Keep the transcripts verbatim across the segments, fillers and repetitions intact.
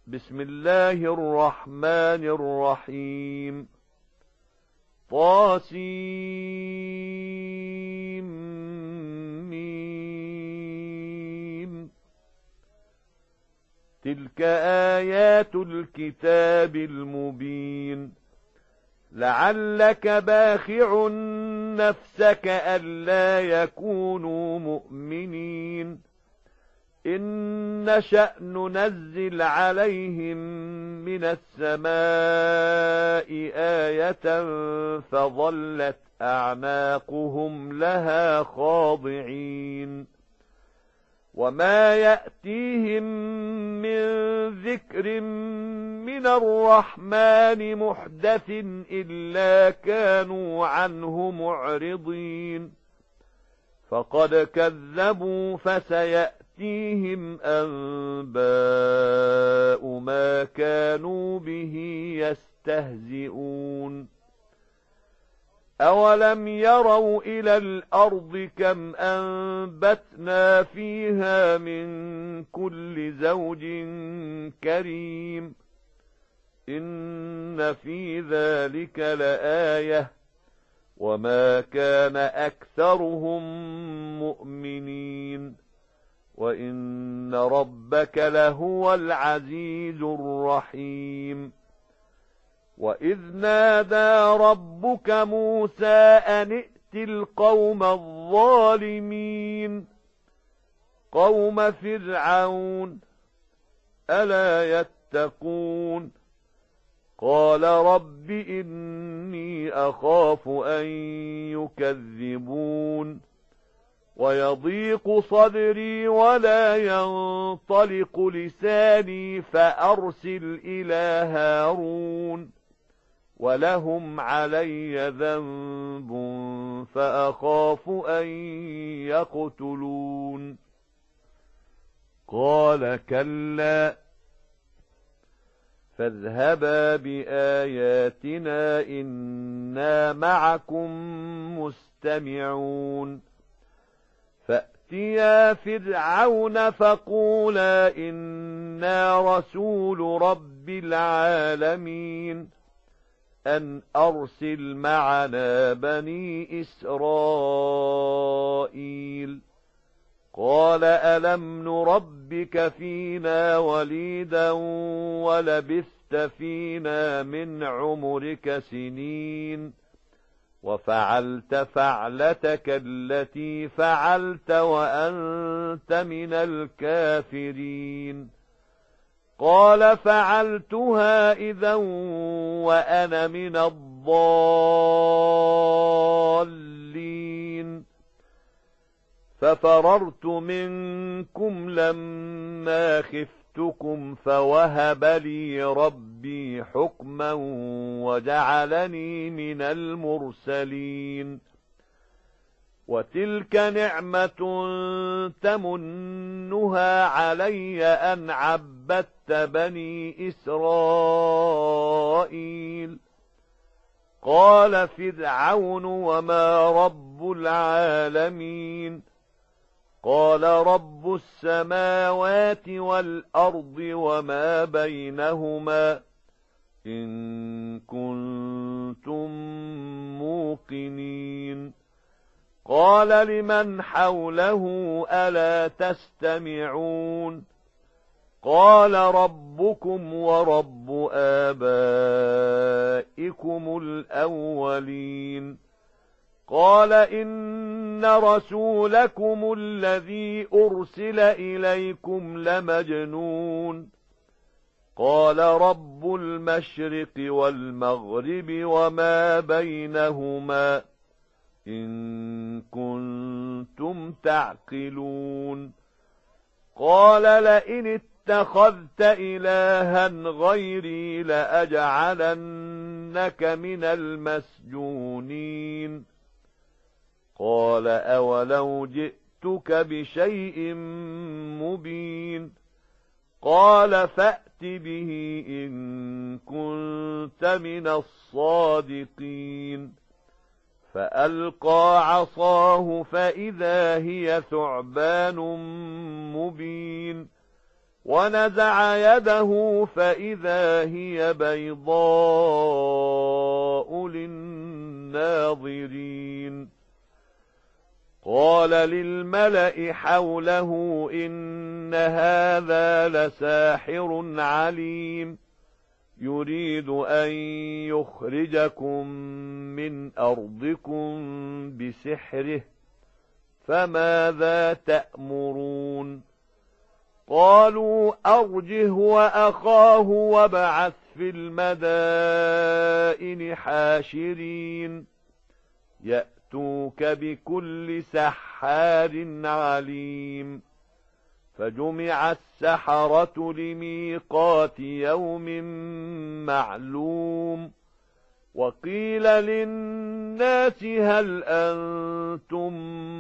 بسم الله الرحمن الرحيم. طاسيم. تلك آيات الكتاب المبين. لعلك باخع نفسك ألا يكونوا مؤمنين. إن نشأ ننزل عليهم من السماء آية فظلت أعناقهم لها خاضعين. وما يأتيهم من ذكر من الرحمن محدث إلا كانوا عنه معرضين. فقد كذبوا فسيأتيهم يأتيهم أنباء ما كانوا به يستهزئون. أولم يروا إلى الأرض كم أنبتنا فيها من كل زوج كريم. إن في ذلك لآية وما كان أكثرهم مؤمنين. وإن ربك لهو العزيز الرحيم. وإذ نادى ربك موسى أن ائت القوم الظالمين قوم فرعون ألا يتقون. قال رب إني أخاف أن يكذبون ويضيق صدري ولا ينطلق لساني فأرسل إلى هارون ولهم علي ذنب فأخاف أن يقتلون. قال كلا فاذهبا بآياتنا إنا معكم مستمعون. فأتيا فرعون فقولا إنا رسول رب العالمين أن أرسل معنا بني إسرائيل. قال ألم نربك فينا وليدا ولبثت فينا من عمرك سنين وفعلت فعلتك التي فعلت وأنت من الكافرين. قال فعلتها إذا وأنا من الضالين. ففررت منكم لما خفتكم فوهب لي ربي حكما وجعلني من المرسلين. وتلك نعمة تمنها علي أن عبدت بني إسرائيل. قال فرعون وما رب العالمين. قال رب السماوات والأرض وما بينهما إن كنتم موقنين. قال لمن حوله ألا تستمعون. قال ربكم ورب آبائكم الأولين. قال إن رسولكم الذي أرسل إليكم لمجنون. قال رب المشرق والمغرب وما بينهما إن كنتم تعقلون. قال لئن اتخذت إلها غيري لأجعلنك من المسجونين. قال أولو جئتك بشيء مبين. قال فأت به إن كنت من الصادقين. فألقى عصاه فإذا هي ثعبان مبين. ونزع يده فإذا هي بيضاء للناظرين قال للملأ حوله إن هذا لساحر عليم يريد أن يخرجكم من أرضكم بسحره فماذا تأمرون قالوا أرجه وأخاه وابعث في المدائن حاشرين يأتوك بكل سحار عليم فجمع السحرة لميقات يوم معلوم وقيل للناس هل أنتم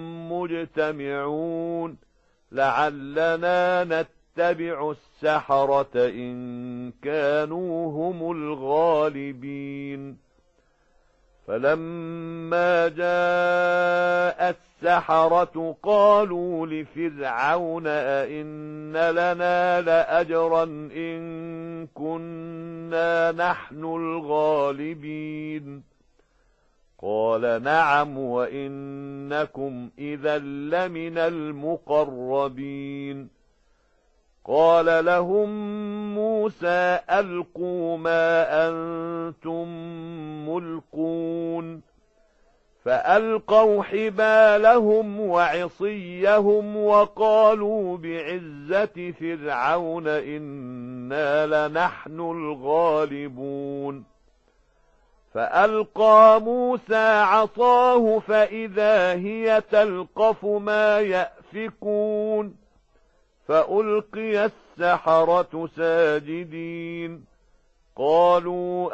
مجتمعون لعلنا نتبع السحرة إن كانوا هم الغالبين فلما جاء السحرة قالوا لفرعون أئن لنا لأجرا إن كنا نحن الغالبين قال نعم وإنكم إذا لمن المقربين قال لهم موسى ألقوا ما أنتم ملقون فألقوا حبالهم وعصيهم وقالوا بعزة فرعون إنا لنحن الغالبون فألقى موسى عصاه فإذا هي تلقف ما يأفكون فألقي السحرة ساجدين قالوا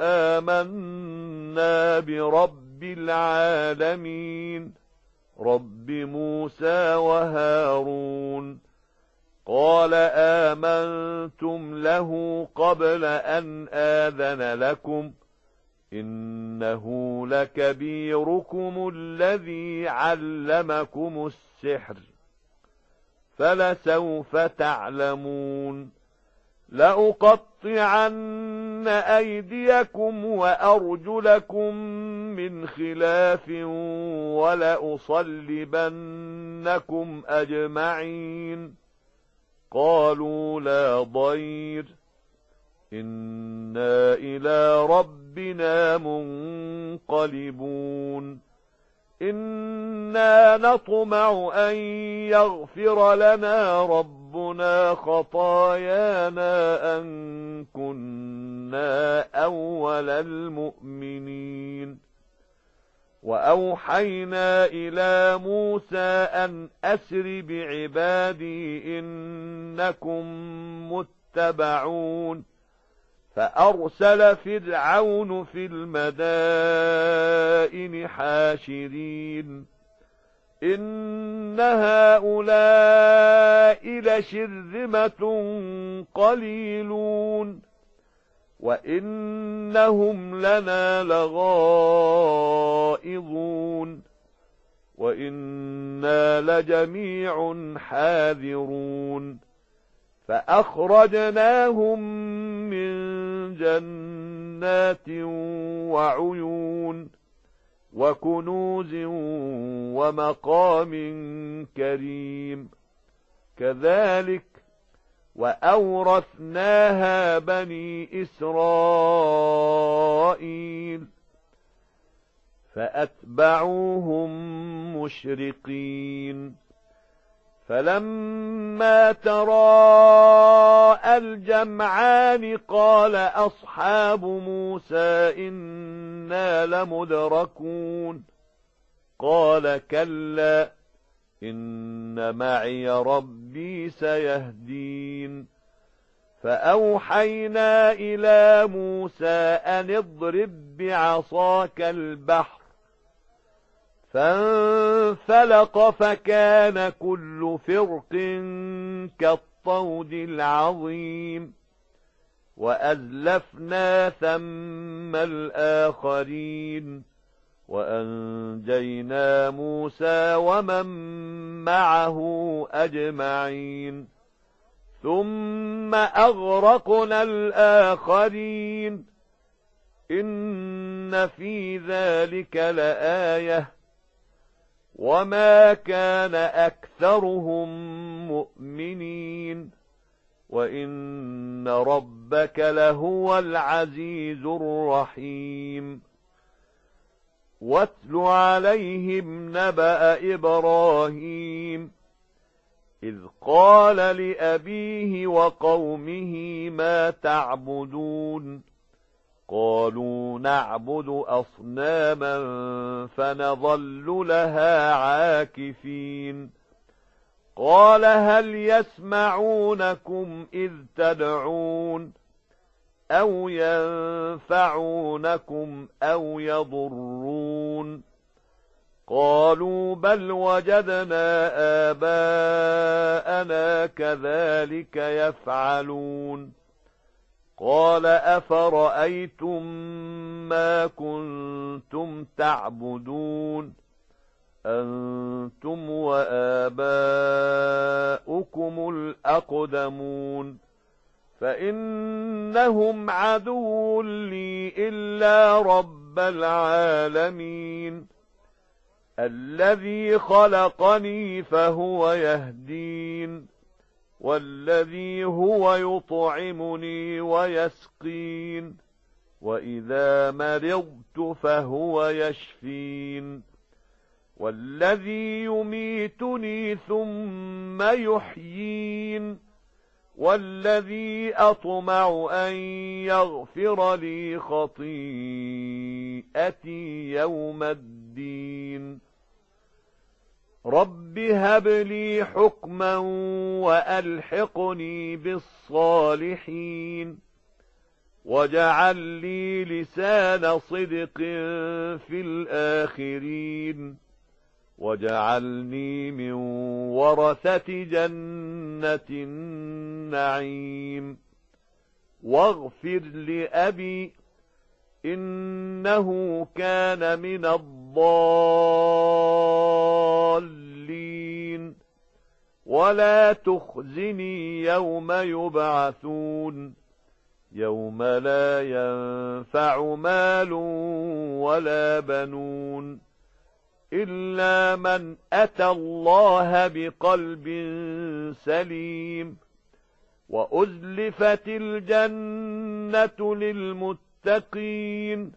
آمنا برب العالمين رب موسى وهارون قال آمنتم له قبل أن آذن لكم إنه لكبيركم الذي علمكم السحر فلسوف تعلمون لأقطعن أيديكم وأرجلكم من خلاف ولأصلبنكم أجمعين قالوا لا ضير إنا إلى ربنا منقلبون إنا نطمع أن يغفر لنا ربنا خطايانا أن كنا أول المؤمنين وأوحينا إلى موسى أن أسر بعبادي إنكم متبعون فأرسل فرعون في المدائن حاشرين إن هؤلاء لشرذمة قليلون وإنهم لنا لغائظون وإنا لجميع حاذرون فأخرجناهم من جنات وعيون وكنوز ومقام كريم كذلك وأورثناها بني إسرائيل فأتبعوهم مشرقين فلما تراءى الجمعان قال أصحاب موسى إنا لمدركون قال كلا إن معي ربي سيهدين فأوحينا إلى موسى أن اضرب بعصاك البحر فانفلق فكان كل فرق كالطود العظيم وأزلفنا ثم الآخرين وأنجينا موسى ومن معه أجمعين ثم أغرقنا الآخرين إن في ذلك لآية وما كان أكثرهم مؤمنين وإن ربك لهو العزيز الرحيم واتل عليهم نبأ إبراهيم إذ قال لأبيه وقومه ما تعبدون قالوا نعبد أصناما فنظل لها عاكفين قال هل يسمعونكم إذ تدعون أو ينفعونكم أو يضرون قالوا بل وجدنا آباءنا كذلك يفعلون قال أفرأيتم ما كنتم تعبدون أنتم وآباؤكم الأقدمون فإنهم عدو لي إلا رب العالمين الذي خلقني فهو يهدين والذي هو يطعمني ويسقين وإذا مرضت فهو يشفين والذي يميتني ثم يحيين والذي أطمع أن يغفر لي خطيئتي يوم الدين رب هب لي حكما وألحقني بالصالحين واجعل لي لسان صدق في الآخرين واجعلني من ورثة جنة النعيم واغفر لأبي إنه كان من الضالين ولا تخزني يوم يبعثون يوم لا ينفع مال ولا بنون إلا من أتى الله بقلب سليم وأزلفت الجنة للمتقين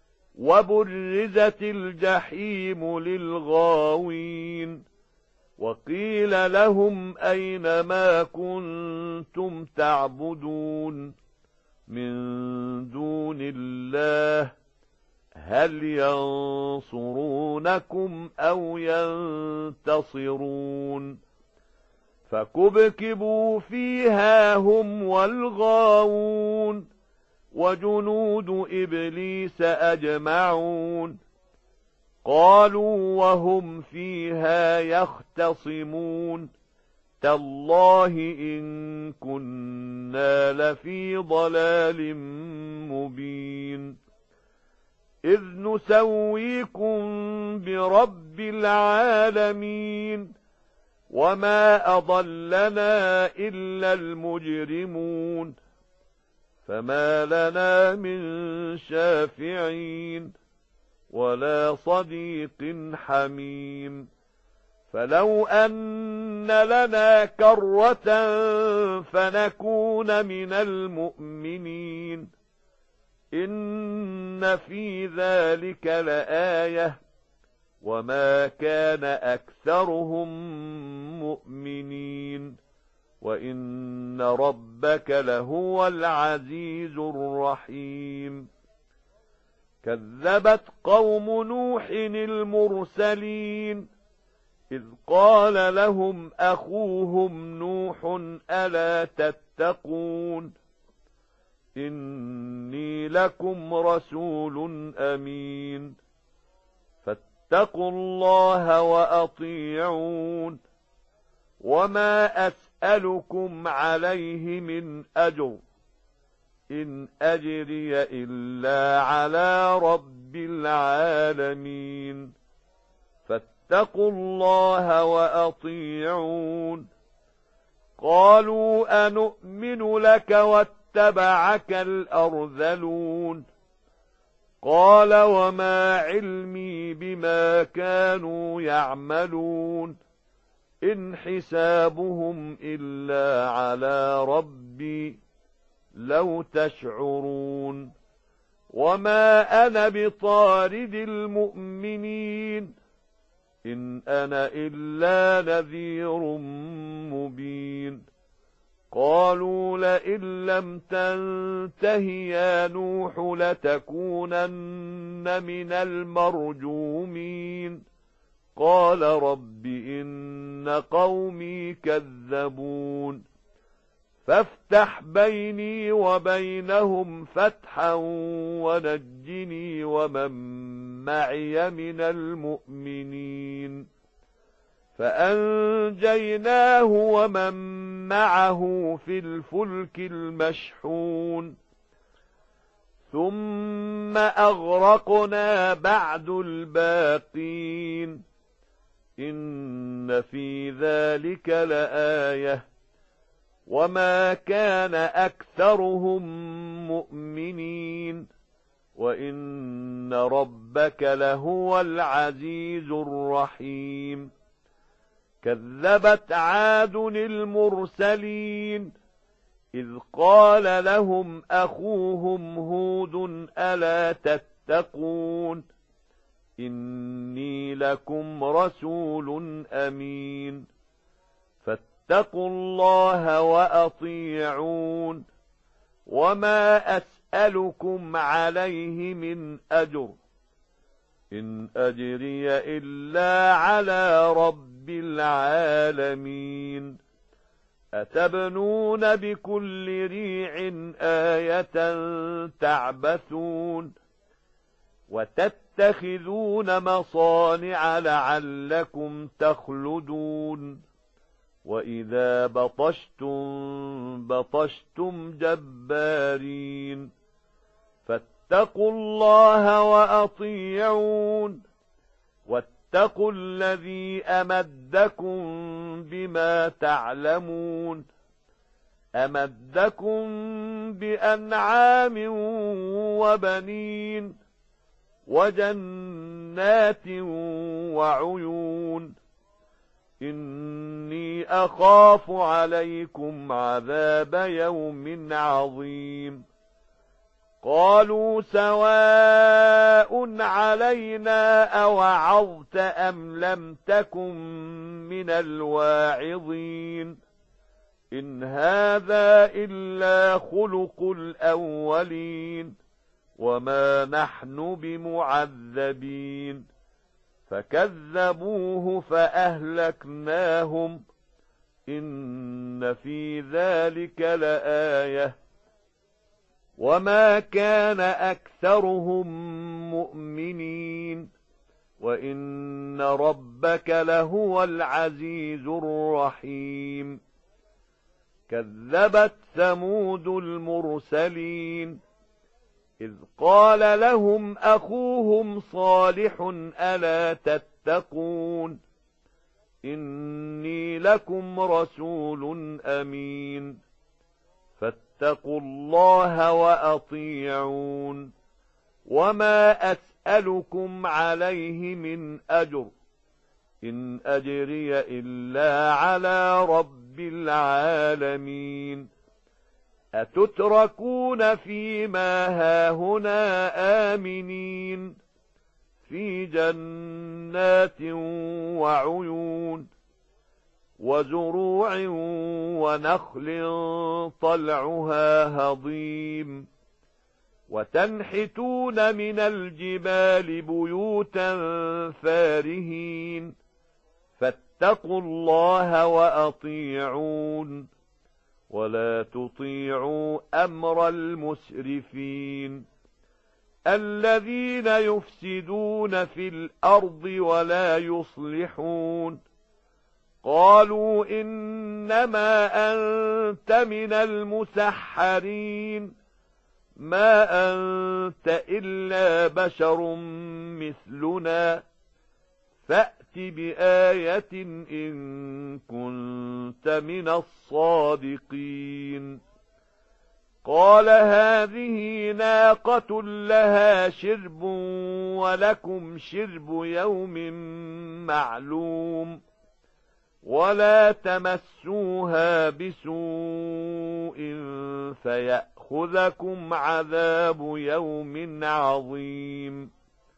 وبرزت الجحيم للغاوين وقيل لهم أين ما كنتم تعبدون من دون الله هل ينصرونكم أو ينتصرون فكبكبوا فيها هم والغاوون وجنود إبليس أجمعون قالوا وهم فيها يختصمون تالله إن كنا لفي ضلال مبين إذ نسويكم برب العالمين وما أضلنا إلا المجرمون فما لنا من شافعين ولا صديق حميم فلو أن لنا كرة فنكون من المؤمنين إن في ذلك لآية وما كان أكثرهم مؤمنين وإن ربك لهو العزيز الرحيم كذبت قوم نوح المرسلين إذ قال لهم أخوهم نوح ألا تتقون إني لكم رسول أمين فاتقوا الله وأطيعون وما أسألكم عليه من أجر إن أجري إلا على رب العالمين فاتقوا الله وأطيعون قالوا أنؤمن لك واتبعك الأرذلون قال وما علمي بما كانوا يعملون إن حسابهم إلا على ربي لو تشعرون وما أنا بطارد المؤمنين إن أنا إلا نذير مبين قالوا لئن لم تنته يا نوح لتكونن من المرجومين قال رب إن قومي كذبون فافتح بيني وبينهم فتحا ونجني ومن معي من المؤمنين فأنجيناه ومن معه في الفلك المشحون ثم أغرقنا بعد الباقين إن في ذلك لآية وما كان أكثرهم مؤمنين وإن ربك لهو العزيز الرحيم كذبت عاد المرسلين إذ قال لهم أخوهم هود ألا تتقون إني لكم رسول أمين فاتقوا الله وأطيعون وما أسألكم عليه من أجر إن أجري إلا على رب العالمين أتبنون بكل ريع آية تعبثون وتتخذون مصانع لعلكم تخلدون وإذا بطشتم بطشتم جبارين فاتقوا الله وأطيعون واتقوا الذي أمدكم بما تعلمون أمدكم بأنعام وبنين وجنات وعيون إني أخاف عليكم عذاب يوم عظيم قالوا سواء علينا أوعظت أم لم تكن من الواعظين إن هذا إلا خلق الأولين وما نحن بمعذبين فكذبوه فأهلكناهم إن في ذلك لآية وما كان أكثرهم مؤمنين وإن ربك لهو العزيز الرحيم كذبت ثمود المرسلين إذ قال لهم أخوهم صالح ألا تتقون إني لكم رسول أمين فاتقوا الله وأطيعون وما أسألكم عليه من أجر إن أجري إلا على رب العالمين أتتركون فيما هاهنا آمنين في جنات وعيون وزروع ونخل طلعها هضيم وتنحتون من الجبال بيوتا فارهين فاتقوا الله وأطيعون ولا تطيعوا أمر المسرفين الذين يفسدون في الأرض ولا يصلحون قالوا إنما أنت من المسحرين ما أنت إلا بشر مثلنا فأت بآية إن كنت من الصادقين قال هذه ناقة لها شرب ولكم شرب يوم معلوم ولا تمسوها بسوء فيأخذكم عذاب يوم عظيم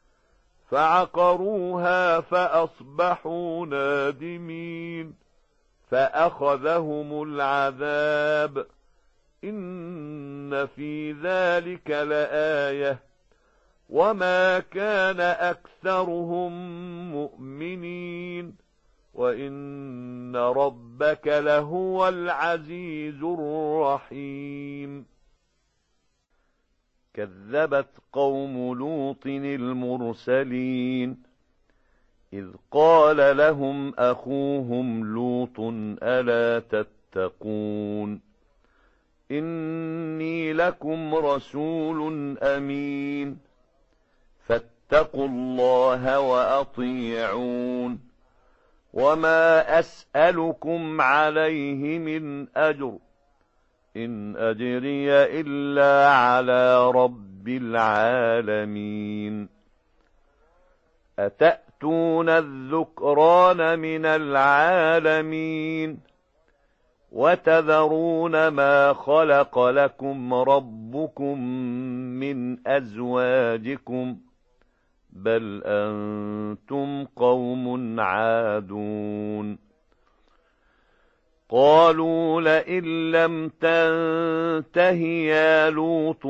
فعقروها فأصبحوا نادمين فأخذهم العذاب إن في ذلك لآية وما كان أكثرهم مؤمنين وإن ربك لهو العزيز الرحيم كذبت قوم لوط المرسلين إذ قال لهم أخوهم لوط ألا تتقون إني لكم رسول أمين فاتقوا الله وأطيعون وما أسألكم عليه من أجر إن أجري إلا على رب العالمين أتأتون الذكران من العالمين وتذرون ما خلق لكم ربكم من أزواجكم بل أنتم قوم عادون قالوا لئن لم تنته يا لوط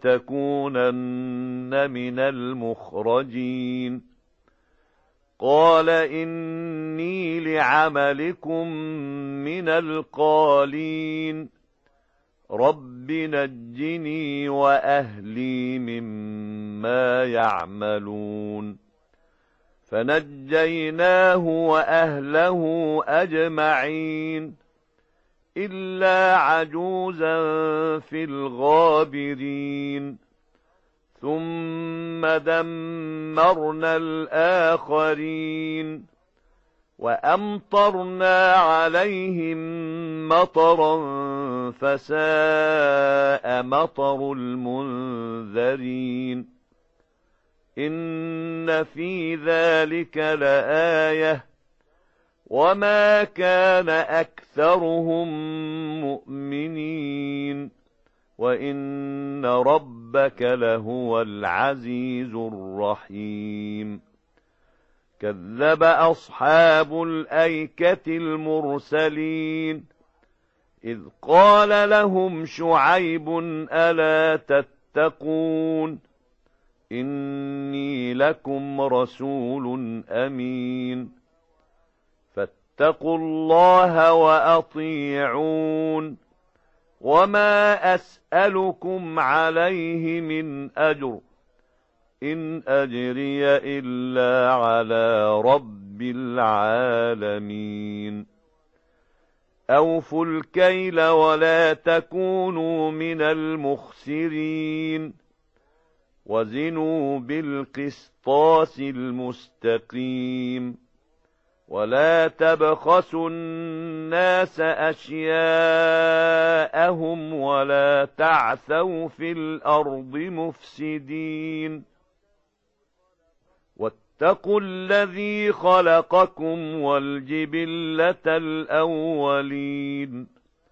لتكونن من المخرجين قال إني لعملكم من القالين رب نجني وأهلي مما يعملون فنجيناه وأهله أجمعين إلا عجوزا في الغابرين ثم دمرنا الآخرين وأمطرنا عليهم مطرا فساء مطر المنذرين إن في ذلك لآية وما كان أكثرهم مؤمنين وإن ربك لهو العزيز الرحيم كذب أصحاب الأيكة المرسلين إذ قال لهم شعيب ألا تتقون إني لكم رسول أمين فاتقوا الله وأطيعون وما أسألكم عليه من أجر إن أجري إلا على رب العالمين أوفوا الكيل ولا تكونوا من المخسرين وزنوا بالقسطاس المستقيم ولا تبخسوا الناس أشياءهم ولا تعثوا في الأرض مفسدين واتقوا الذي خلقكم والجبلة الأولين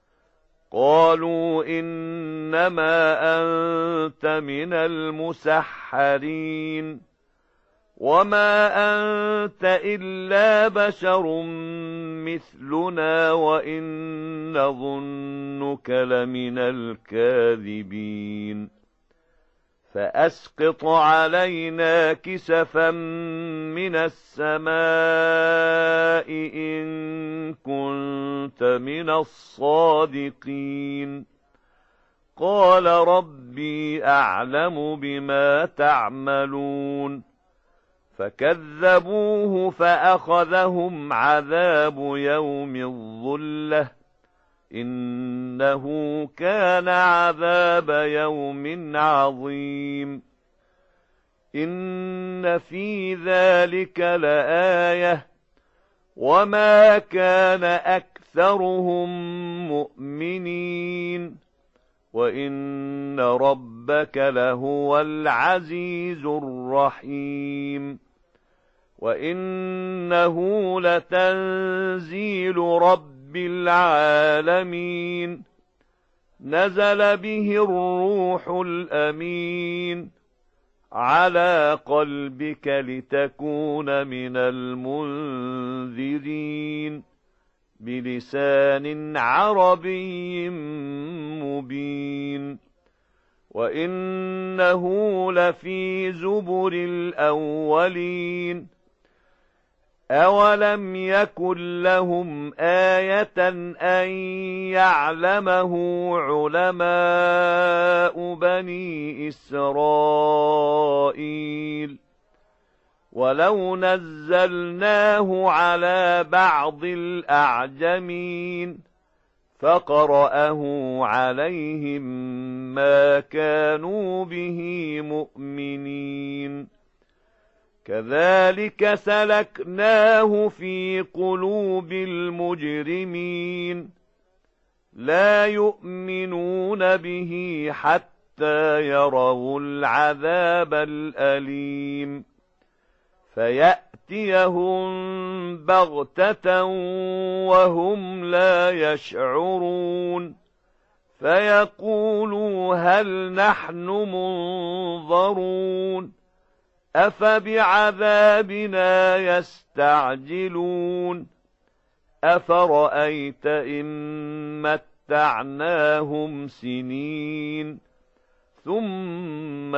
قالوا إنما أنت من المسحرين وما أنت إلا بشر مثلنا وإن نظنك لمن الكاذبين فأسقط علينا كسفا من السماء إن كنت من الصادقين قال ربي أعلم بما تعملون فكذبوه فأخذهم عذاب يوم الظلة إنه كان عذاب يوم عظيم إن في ذلك لآية وما كان أكثرهم مؤمنين وإن ربك لهو العزيز الرحيم وإنه لتنزيل رب العالمين نزل به الروح الأمين على قلبك لتكون من المنذرين بلسان عربي مبين وإنه لفي زبر الأولين أولم يكن لهم آية أن يعلمه علماء بني إسرائيل ولو نزلناه على بعض الأعجمين فقرأه عليهم ما كانوا به مؤمنين كذلك سلكناه في قلوب المجرمين لا يؤمنون به حتى يروا العذاب الأليم فيأتيهم بغتة وهم لا يشعرون فيقولوا هل نحن منظرون أفبعذابنا يستعجلون أفرأيت إن متعناهم سنين ثم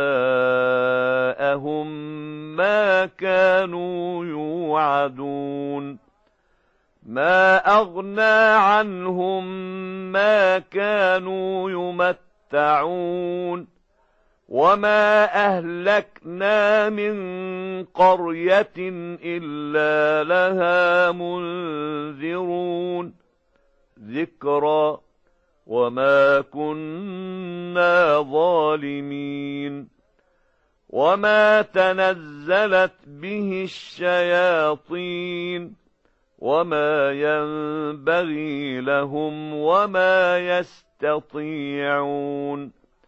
جاءهم ما كانوا يوعدون ما أغنى عنهم ما كانوا يمتعون وما أهلكنا من قرية إلا لها منذرون ذكرى وما كنا ظالمين وما تنزلت به الشياطين وما ينبغي لهم وما يستطيعون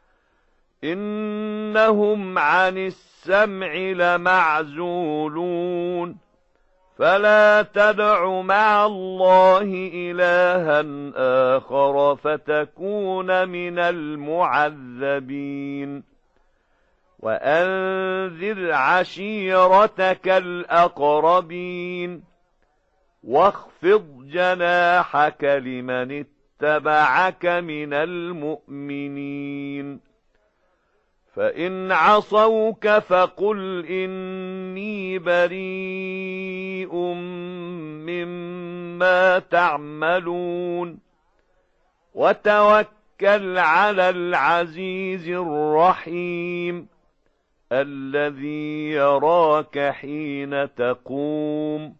إنهم عن السمع لمعزولون فلا تدع مع الله إلها آخر فتكون من المعذبين وأنذر عشيرتك الأقربين واخفض جناحك لمن اتبعك من المؤمنين فإن عصوك فقل إني بريء مما تعملون وتوكل على العزيز الرحيم الذي يراك حين تقوم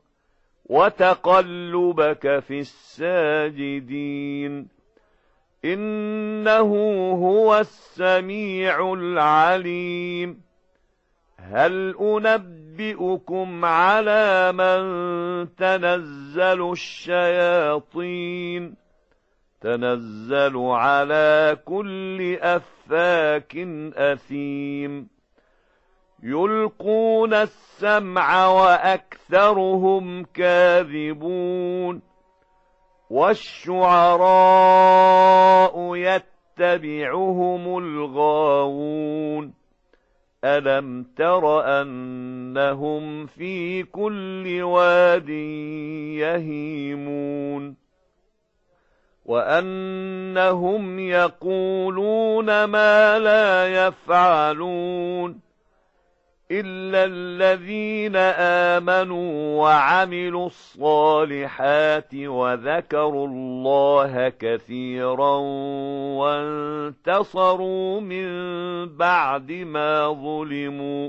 وتقلبك في الساجدين إنه هو السميع العليم هل أنبئكم على من تنزل الشياطين تنزل على كل أفاك أثيم يلقون السمع وأكثرهم كاذبون والشعراء يتبعهم الغاوون ألم تر أنهم في كل واد يهيمون وأنهم يقولون ما لا يفعلون إلا الذين آمنوا وعملوا الصالحات وذكروا الله كثيرا وانتصروا من بعد ما ظلموا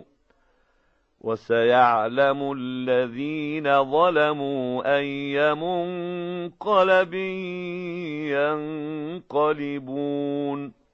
وسيعلم الذين ظلموا أي منقلب ينقلبون